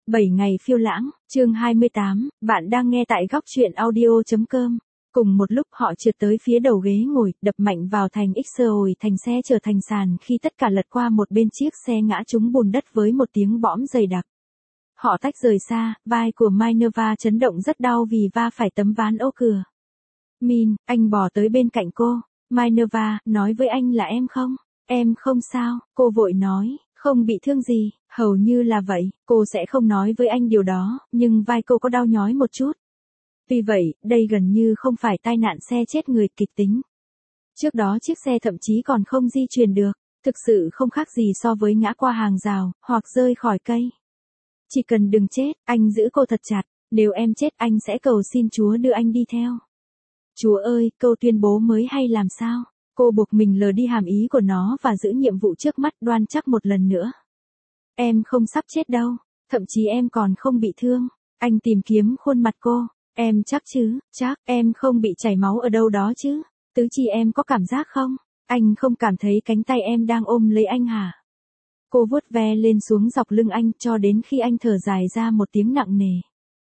7 ngày phiêu lãng, chương 28, bạn đang nghe tại góc truyện audio.com. Cùng một lúc họ trượt tới phía đầu ghế ngồi, đập mạnh vào thành X rồi thành xe trở thành sàn khi tất cả lật qua một bên chiếc xe ngã trúng bùn đất với một tiếng bõm dày đặc. Họ tách rời xa, vai của Minerva chấn động rất đau vì va phải tấm ván ô cửa. Min, anh bò tới bên cạnh cô. Minerva, nói với anh là em không? Em không sao, cô vội nói, không bị thương gì, hầu như là vậy, cô sẽ không nói với anh điều đó, nhưng vai cô có đau nhói một chút. Vì vậy, đây gần như không phải tai nạn xe chết người kịch tính. Trước đó chiếc xe thậm chí còn không di chuyển được, thực sự không khác gì so với ngã qua hàng rào, hoặc rơi khỏi cây. Chỉ cần đừng chết, anh giữ cô thật chặt, nếu em chết anh sẽ cầu xin Chúa đưa anh đi theo. Chúa ơi, câu tuyên bố mới hay làm sao? Cô buộc mình lờ đi hàm ý của nó và giữ nhiệm vụ trước mắt đoan chắc một lần nữa. Em không sắp chết đâu, thậm chí em còn không bị thương. Anh tìm kiếm khuôn mặt cô. Em chắc chứ, chắc, em không bị chảy máu ở đâu đó chứ. Tứ chi em có cảm giác không? Anh không cảm thấy cánh tay em đang ôm lấy anh hả? Cô vuốt ve lên xuống dọc lưng anh cho đến khi anh thở dài ra một tiếng nặng nề.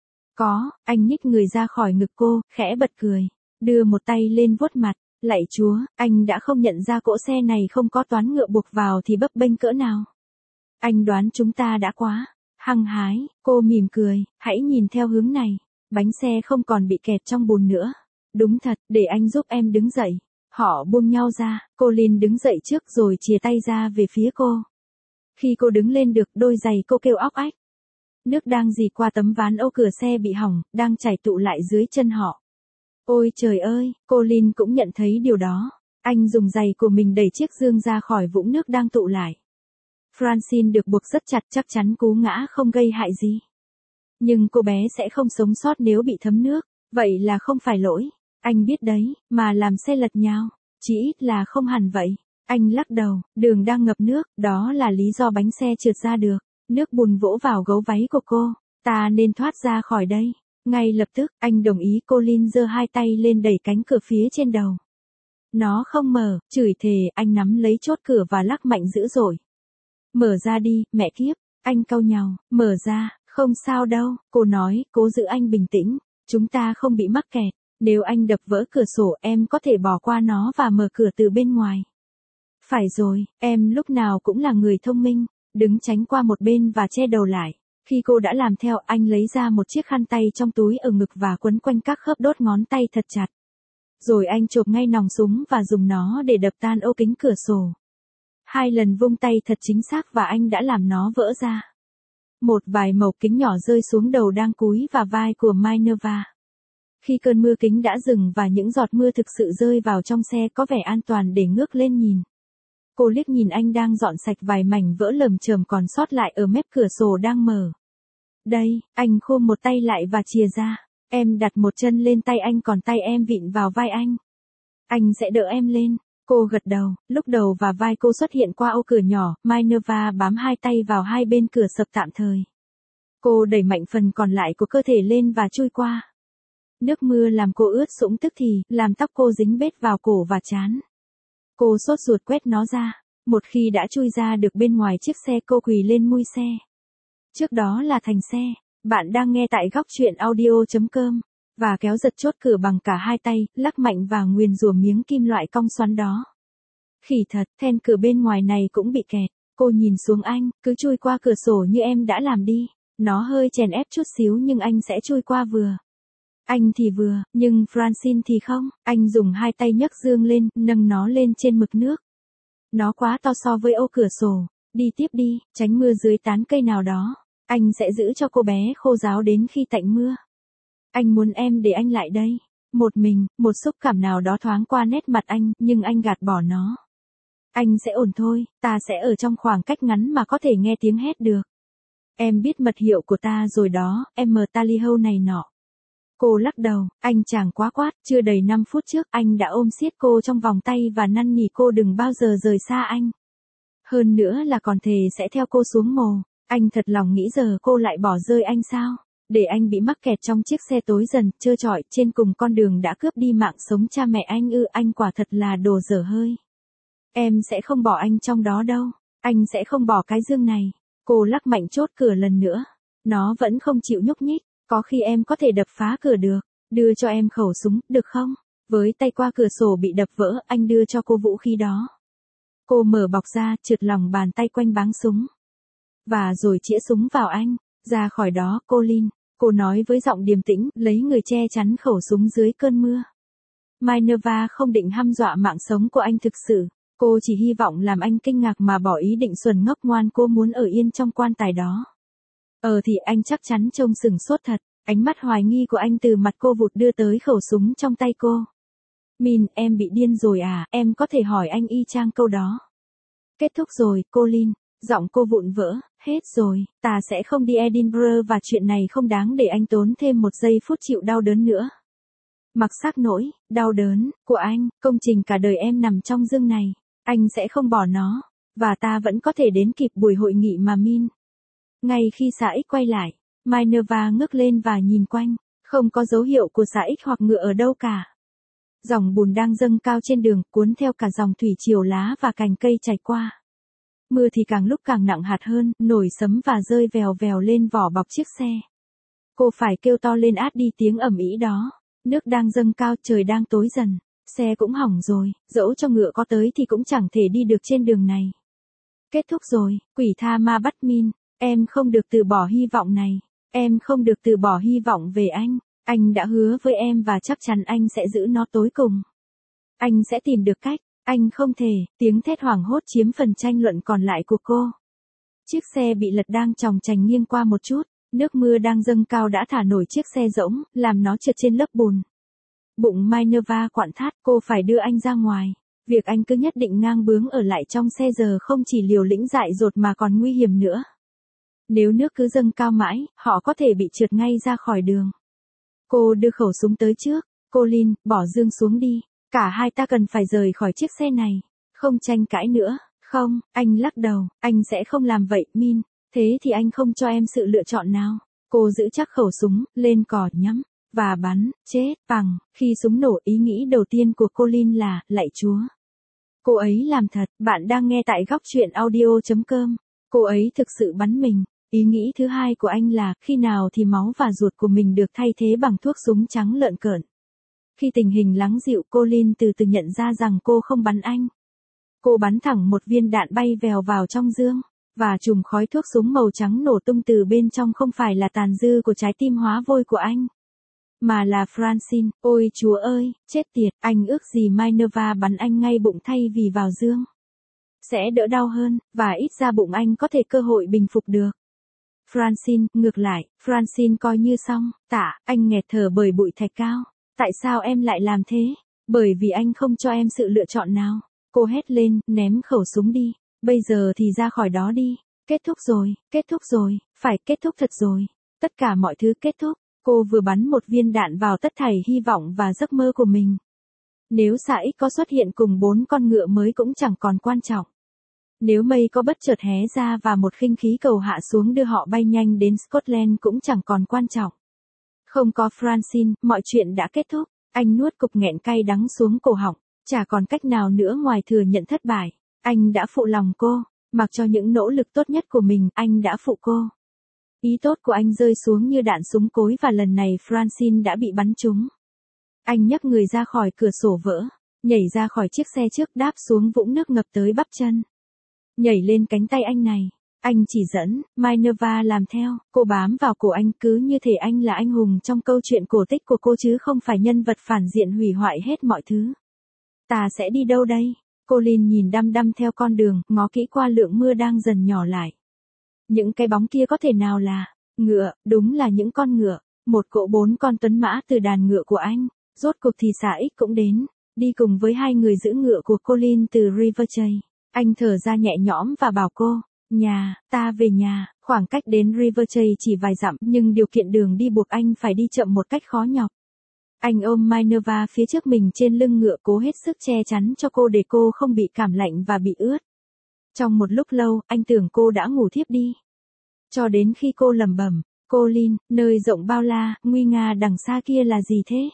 Có, anh nhích người ra khỏi ngực cô, khẽ bật cười, đưa một tay lên vuốt mặt. Lạy Chúa, anh đã không nhận ra cỗ xe này không có toán ngựa buộc vào thì bấp bênh cỡ nào. Anh đoán chúng ta đã quá hăng hái, cô mỉm cười, hãy nhìn theo hướng này, bánh xe không còn bị kẹt trong bùn nữa. Đúng thật, để anh giúp em đứng dậy. Họ buông nhau ra, cô Lin đứng dậy trước rồi chìa tay ra về phía cô. Khi cô đứng lên được, đôi giày cô kêu óc ách. Nước đang rỉ qua tấm ván ô cửa xe bị hỏng, đang chảy tụ lại dưới chân họ. Ôi trời ơi, cô Lin cũng nhận thấy điều đó. Anh dùng giày của mình đẩy chiếc dương ra khỏi vũng nước đang tụ lại. Francine được buộc rất chặt, chắc chắn cú ngã không gây hại gì. Nhưng cô bé sẽ không sống sót nếu bị thấm nước, vậy là không phải lỗi. Anh biết đấy, mà làm xe lật nhào, chỉ ít là không hẳn vậy. Anh lắc đầu, đường đang ngập nước, đó là lý do bánh xe trượt ra được. Nước bùn vỗ vào gấu váy của cô, ta nên thoát ra khỏi đây. Ngay lập tức, anh đồng ý. Cô Lin giơ hai tay lên đẩy cánh cửa phía trên đầu. Nó không mở, chửi thề, anh nắm lấy chốt cửa và lắc mạnh dữ dội. Mở ra đi, mẹ kiếp, anh cau nhàu, mở ra, không sao đâu, cô nói, cố giữ anh bình tĩnh, chúng ta không bị mắc kẹt, nếu anh đập vỡ cửa sổ em có thể bỏ qua nó và mở cửa từ bên ngoài. Phải rồi, em lúc nào cũng là người thông minh, đứng tránh qua một bên và che đầu lại. Khi cô đã làm theo, anh lấy ra một chiếc khăn tay trong túi ở ngực và quấn quanh các khớp đốt ngón tay thật chặt. Rồi anh chộp ngay nòng súng và dùng nó để đập tan ô kính cửa sổ. 2 lần vung tay thật chính xác và anh đã làm nó vỡ ra. Một vài mẩu kính nhỏ rơi xuống đầu đang cúi và vai của Minerva. Khi cơn mưa kính đã dừng và những giọt mưa thực sự rơi vào trong xe, có vẻ an toàn để ngước lên nhìn. Cô liếc nhìn anh đang dọn sạch vài mảnh vỡ lởm chởm còn sót lại ở mép cửa sổ đang mở. Đây, anh khom một tay lại và chìa ra. Em đặt một chân lên tay anh còn tay em vịn vào vai anh. Anh sẽ đỡ em lên. Cô gật đầu, lúc đầu và vai cô xuất hiện qua ô cửa nhỏ, Minerva bám hai tay vào hai bên cửa sập tạm thời. Cô đẩy mạnh phần còn lại của cơ thể lên và chui qua. Nước mưa làm cô ướt sũng tức thì, làm tóc cô dính bết vào cổ và trán. Cô sốt ruột quét nó ra. Một khi đã chui ra được bên ngoài chiếc xe, cô quỳ lên mui xe. Trước đó là thành xe. Bạn đang nghe tại góc truyện audio.com. Và kéo giật chốt cửa bằng cả hai tay, lắc mạnh và nguyền rủa miếng kim loại cong xoắn đó. Khỉ thật, then cửa bên ngoài này cũng bị kẹt. Cô nhìn xuống anh, cứ chui qua cửa sổ như em đã làm đi. Nó hơi chèn ép chút xíu nhưng anh sẽ chui qua vừa. Anh thì vừa, nhưng Francine thì không. Anh dùng hai tay nhấc dương lên, nâng nó lên trên mực nước. Nó quá to so với ô cửa sổ. Đi tiếp đi, tránh mưa dưới tán cây nào đó. Anh sẽ giữ cho cô bé khô ráo đến khi tạnh mưa. Anh muốn em để anh lại đây. Một mình, một xúc cảm nào đó thoáng qua nét mặt anh, nhưng anh gạt bỏ nó. Anh sẽ ổn thôi, ta sẽ ở trong khoảng cách ngắn mà có thể nghe tiếng hét được. Em biết mật hiệu của ta rồi đó, em tally ho này nọ. Cô lắc đầu, anh chàng quá quát, chưa đầy 5 phút trước anh đã ôm siết cô trong vòng tay và năn nỉ cô đừng bao giờ rời xa anh. Hơn nữa là còn thề sẽ theo cô xuống mồ. Anh thật lòng nghĩ giờ cô lại bỏ rơi anh sao? Để anh bị mắc kẹt trong chiếc xe tối dần, trơ trọi trên cùng con đường đã cướp đi mạng sống cha mẹ anh ư? Anh quả thật là đồ dở hơi. Em sẽ không bỏ anh trong đó đâu. Anh sẽ không bỏ cái dương này. Cô lắc mạnh chốt cửa lần nữa. Nó vẫn không chịu nhúc nhích, có khi em có thể đập phá cửa được, đưa cho em khẩu súng, được không? Với tay qua cửa sổ bị đập vỡ, anh đưa cho cô vũ khí đó. Cô mở bọc ra, trượt lòng bàn tay quanh báng súng. Và rồi chĩa súng vào anh. Ra khỏi đó, Colin, cô nói với giọng điềm tĩnh, lấy người che chắn khẩu súng dưới cơn mưa. Minerva không định hăm dọa mạng sống của anh thực sự. Cô chỉ hy vọng làm anh kinh ngạc mà bỏ ý định xuẩn ngốc ngoan cô muốn ở yên trong quan tài đó. Thì anh chắc chắn trông sừng sốt thật. Ánh mắt hoài nghi của anh từ mặt cô vụt đưa tới khẩu súng trong tay cô. Min, em bị điên rồi à, em có thể hỏi anh y chang câu đó. Kết thúc rồi, Colin. Giọng cô vụn vỡ, hết rồi, ta sẽ không đi Edinburgh và chuyện này không đáng để anh tốn thêm một giây phút chịu đau đớn nữa. Mặc xác nỗi, đau đớn, của anh, công trình cả đời em nằm trong dương này, anh sẽ không bỏ nó, và ta vẫn có thể đến kịp buổi hội nghị mà Min. Ngay khi xã X quay lại, Minerva ngước lên và nhìn quanh, không có dấu hiệu của xã X hoặc ngựa ở đâu cả. Dòng bùn đang dâng cao trên đường, cuốn theo cả dòng thủy triều lá và cành cây chảy qua. Mưa thì càng lúc càng nặng hạt hơn, nổi sấm và rơi vèo vèo lên vỏ bọc chiếc xe. Cô phải kêu to lên át đi tiếng ầm ĩ đó. Nước đang dâng cao, trời đang tối dần. Xe cũng hỏng rồi, dẫu cho ngựa có tới thì cũng chẳng thể đi được trên đường này. Kết thúc rồi, quỷ tha ma bắt Min. Em không được từ bỏ hy vọng này. Em không được từ bỏ hy vọng về anh. Anh đã hứa với em và chắc chắn anh sẽ giữ nó tối cùng. Anh sẽ tìm được cách. Anh không thể, tiếng thét hoảng hốt chiếm phần tranh luận còn lại của cô. Chiếc xe bị lật đang chòng chành nghiêng qua một chút, nước mưa đang dâng cao đã thả nổi chiếc xe rỗng, làm nó trượt trên lớp bùn. Bụng Minerva quặn thắt, cô phải đưa anh ra ngoài. Việc anh cứ nhất định ngang bướng ở lại trong xe giờ không chỉ liều lĩnh dại dột mà còn nguy hiểm nữa. Nếu nước cứ dâng cao mãi, họ có thể bị trượt ngay ra khỏi đường. Cô đưa khẩu súng tới trước, Colin, bỏ dương xuống đi. Cả hai ta cần phải rời khỏi chiếc xe này. Không tranh cãi nữa. Không, anh lắc đầu, anh sẽ không làm vậy, Min. Thế thì anh không cho em sự lựa chọn nào. Cô giữ chắc khẩu súng, lên cò nhắm, và bắn, chết, bằng. Khi súng nổ, ý nghĩ đầu tiên của Colin là, lạy Chúa. Cô ấy làm thật, bạn đang nghe tại góc truyện audio.com. Cô ấy thực sự bắn mình. Ý nghĩ thứ hai của anh là, khi nào thì máu và ruột của mình được thay thế bằng thuốc súng trắng lợn cợn. Khi tình hình lắng dịu, Colin từ từ nhận ra rằng cô không bắn anh. Cô bắn thẳng một viên đạn bay vèo vào trong dương, và chùm khói thuốc súng màu trắng nổ tung từ bên trong không phải là tàn dư của trái tim hóa vôi của anh, mà là Francine. Ôi Chúa ơi, chết tiệt, anh ước gì Minerva bắn anh ngay bụng thay vì vào dương. Sẽ đỡ đau hơn, và ít ra bụng anh có thể cơ hội bình phục được. Francine, ngược lại, Francine coi như xong, anh nghẹt thở bởi bụi thạch cao. Tại sao em lại làm thế? Bởi vì anh không cho em sự lựa chọn nào. Cô hét lên, ném khẩu súng đi. Bây giờ thì ra khỏi đó đi. Kết thúc rồi, phải kết thúc thật rồi. Tất cả mọi thứ kết thúc. Cô vừa bắn một viên đạn vào tất thảy hy vọng và giấc mơ của mình. Nếu xã X có xuất hiện cùng 4 con ngựa mới cũng chẳng còn quan trọng. Nếu mây có bất chợt hé ra và một khinh khí cầu hạ xuống đưa họ bay nhanh đến Scotland cũng chẳng còn quan trọng. Không có Francine, mọi chuyện đã kết thúc. Anh nuốt cục nghẹn cay đắng xuống cổ họng. Chả còn cách nào nữa ngoài thừa nhận thất bại. Anh đã phụ lòng cô. Mặc cho những nỗ lực tốt nhất của mình, anh đã phụ cô. Ý tốt của anh rơi xuống như đạn súng cối và lần này Francine đã bị bắn trúng. Anh nhấc người ra khỏi cửa sổ vỡ. Nhảy ra khỏi chiếc xe trước đáp xuống vũng nước ngập tới bắp chân. Nhảy lên cánh tay anh này. Anh chỉ dẫn, Minerva làm theo, cô bám vào cổ anh cứ như thể anh là anh hùng trong câu chuyện cổ tích của cô chứ không phải nhân vật phản diện hủy hoại hết mọi thứ. Ta sẽ đi đâu đây? Colin nhìn đăm đăm theo con đường, ngó kỹ qua lượng mưa đang dần nhỏ lại. Những cái bóng kia có thể nào là ngựa, đúng là những con ngựa, một cỗ 4 con tuấn mã từ đàn ngựa của anh. Rốt cuộc thì xã X cũng đến, đi cùng với 2 người giữ ngựa của Colin từ Riverchase. Anh thở ra nhẹ nhõm và bảo cô, ta về nhà, khoảng cách đến Riverchase chỉ vài dặm nhưng điều kiện đường đi buộc anh phải đi chậm một cách khó nhọc. Anh ôm Minerva phía trước mình trên lưng ngựa cố hết sức che chắn cho cô để cô không bị cảm lạnh và bị ướt. Trong một lúc lâu, anh tưởng cô đã ngủ thiếp đi. Cho đến khi cô lẩm bẩm, Colin, nơi rộng bao la, nguy nga đằng xa kia là gì thế?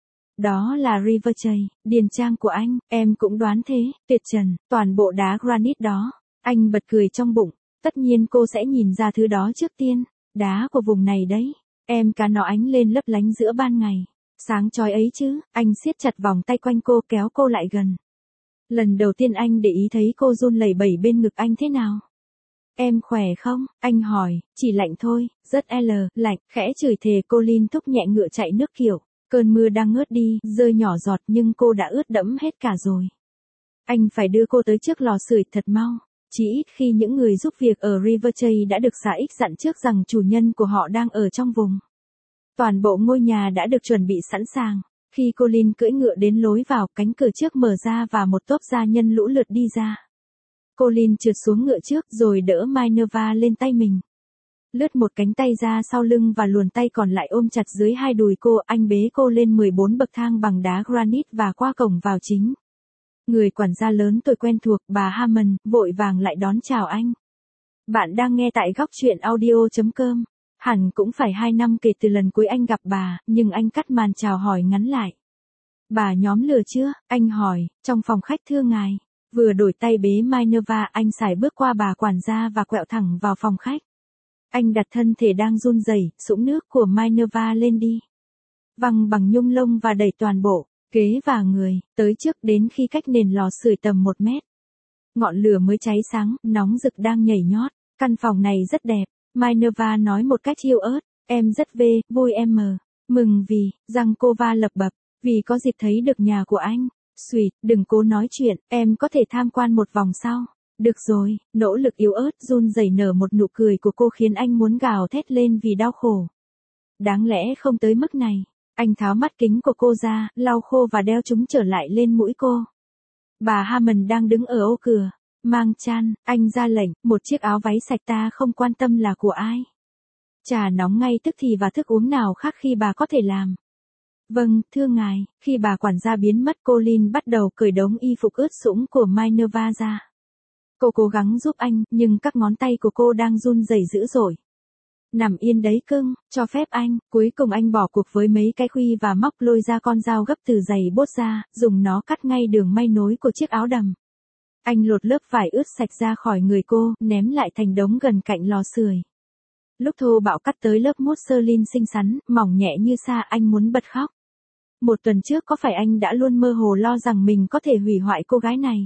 Đó là Riverchase, điền trang của anh, em cũng đoán thế, tuyệt trần, toàn bộ đá granite đó. Anh bật cười trong bụng, tất nhiên cô sẽ nhìn ra thứ đó trước tiên. Đá của vùng này đấy. Em cá nó ánh lên lấp lánh giữa ban ngày. Sáng chói ấy chứ, anh siết chặt vòng tay quanh cô kéo cô lại gần. Lần đầu tiên anh để ý thấy cô run lẩy bẩy bên ngực anh thế nào. Em khỏe không? Anh hỏi, chỉ lạnh thôi, rất lạnh, khẽ chửi thề Colin thúc nhẹ ngựa chạy nước kiểu. Cơn mưa đang ngớt đi, rơi nhỏ giọt nhưng cô đã ướt đẫm hết cả rồi. Anh phải đưa cô tới trước lò sưởi thật mau. Chỉ ít khi những người giúp việc ở River Chase đã được xã X dặn trước rằng chủ nhân của họ đang ở trong vùng. Toàn bộ ngôi nhà đã được chuẩn bị sẵn sàng. Khi Colin cưỡi ngựa đến lối vào, cánh cửa trước mở ra và một tốp gia nhân lũ lượt đi ra. Colin trượt xuống ngựa trước rồi đỡ Minerva lên tay mình. Lướt một cánh tay ra sau lưng và luồn tay còn lại ôm chặt dưới hai đùi cô, anh bế cô lên 14 bậc thang bằng đá granite và qua cổng vào chính. Người quản gia lớn tôi quen thuộc, bà Hammond, vội vàng lại đón chào anh. Bạn đang nghe tại góc chuyện audio.com. Hẳn cũng phải 2 năm kể từ lần cuối anh gặp bà, nhưng anh cắt màn chào hỏi ngắn lại. Bà nhóm lửa chưa? Anh hỏi, trong phòng khách thưa ngài. Vừa đổi tay bế Minerva, anh sải bước qua bà quản gia và quẹo thẳng vào phòng khách. Anh đặt thân thể đang run rẩy, sũng nước của Minerva lên đi. Văng bằng nhung lông và đẩy toàn bộ, ghế và người, tới trước đến khi cách nền lò sưởi tầm 1 mét. Ngọn lửa mới cháy sáng, nóng rực đang nhảy nhót. Căn phòng này rất đẹp, Minerva nói một cách yêu ớt. Em rất vui em mừng vì, răng cô va lập bập, vì có dịp thấy được nhà của anh. Sweet, đừng cố nói chuyện, em có thể tham quan một vòng sau. Được rồi, nỗ lực yếu ớt run rẩy nở một nụ cười của cô khiến anh muốn gào thét lên vì đau khổ. Đáng lẽ không tới mức này. Anh tháo mắt kính của cô ra, lau khô và đeo chúng trở lại lên mũi cô. Bà Hammond đang đứng ở ô cửa. Mang chăn, anh ra lệnh, một chiếc áo váy sạch ta không quan tâm là của ai. Trà nóng ngay tức thì và thức uống nào khác khi bà có thể làm. Vâng, thưa ngài, khi bà quản gia biến mất Colin bắt đầu cởi đống y phục ướt sũng của Minerva ra. Cô cố gắng giúp anh, nhưng các ngón tay của cô đang run rẩy dữ dội. Nằm yên đấy cưng, cho phép anh. Cuối cùng anh bỏ cuộc với mấy cái khuy và móc lôi ra con dao gấp từ giày bốt ra, dùng nó cắt ngay đường may nối của chiếc áo đầm. Anh lột lớp vải ướt sạch ra khỏi người cô, ném lại thành đống gần cạnh lò sưởi. Lúc thô bạo cắt tới lớp mốt sơ lin xinh xắn, mỏng nhẹ như sa, anh muốn bật khóc. 1 tuần trước có phải anh đã luôn mơ hồ lo rằng mình có thể hủy hoại cô gái này?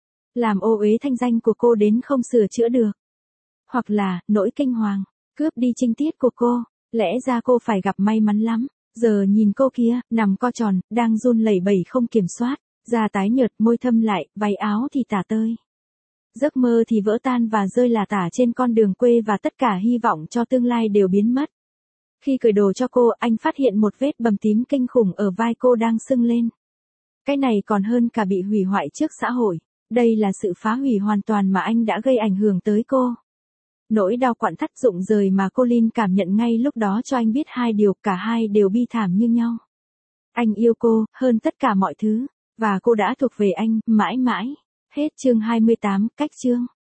Làm ô uế thanh danh của cô đến không sửa chữa được. Hoặc là, nỗi kinh hoàng, cướp đi trinh tiết của cô. Lẽ ra cô phải gặp may mắn lắm. Giờ nhìn cô kia, nằm co tròn, đang run lẩy bẩy không kiểm soát. Da tái nhợt, môi thâm lại, váy áo thì tả tơi. Giấc mơ thì vỡ tan và rơi lả tả trên con đường quê và tất cả hy vọng cho tương lai đều biến mất. Khi cởi đồ cho cô, anh phát hiện một vết bầm tím kinh khủng ở vai cô đang sưng lên. Cái này còn hơn cả bị hủy hoại trước xã hội. Đây là sự phá hủy hoàn toàn mà anh đã gây ảnh hưởng tới cô. Nỗi đau quặn thắt rụng rời mà Colin cảm nhận ngay lúc đó cho anh biết hai điều, cả hai đều bi thảm như nhau. Anh yêu cô, hơn tất cả mọi thứ, và cô đã thuộc về anh, mãi mãi. Hết chương 28, cách chương.